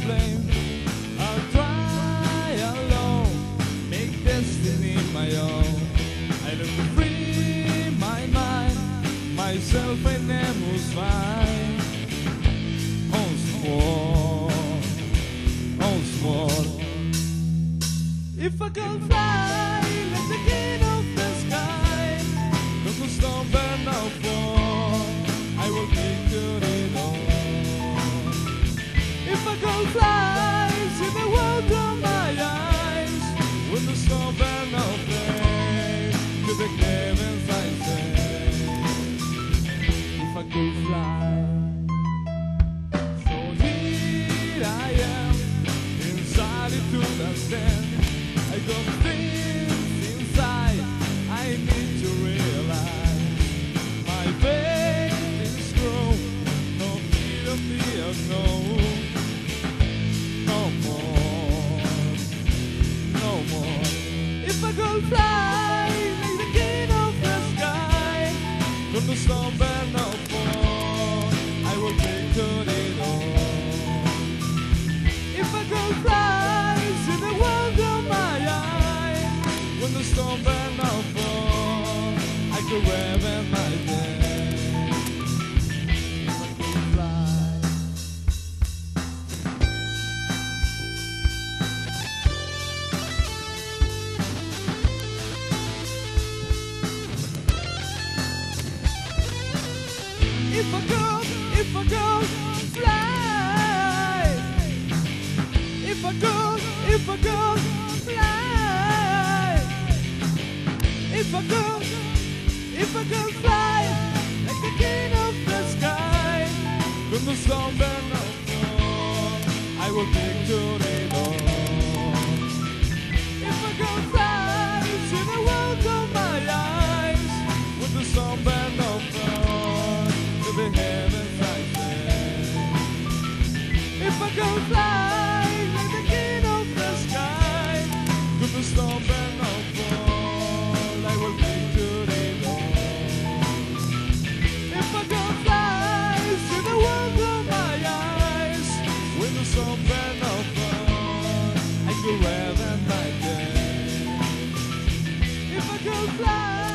flame. I'll try alone, make destiny my own. I learn to free my mind, myself I never find. Once more. If I could fly like the king of the sky, don't the storm burn out for, I will take to it all. If I could fly, see the world from my eyes, when the storm burn out there, to the heavens I say. If I could fly, so here I am, inside it to the stand. I got things inside I need to realize. My faith is grown, no fear of the unknown. No more, no more. If I could fly like the king of the sky, from the storm burn no more, I will take to it all. If I could fly, see the world from my eyes, when the storm burn no more, I could weather my day. If I could fly. If I could fly. If I could fly. If I could fly like the king of the sky, from the storm burn no more, I will take to the door. If I could fly, see the world from my eyes, with the storm burn no more, to the heavens I say. If I could fly like the king of the sky, from the storm burn no more, I will take to the door. If I could fly, see the world from my eyes, when the storm burn no more, I could weather my day. If I could fly.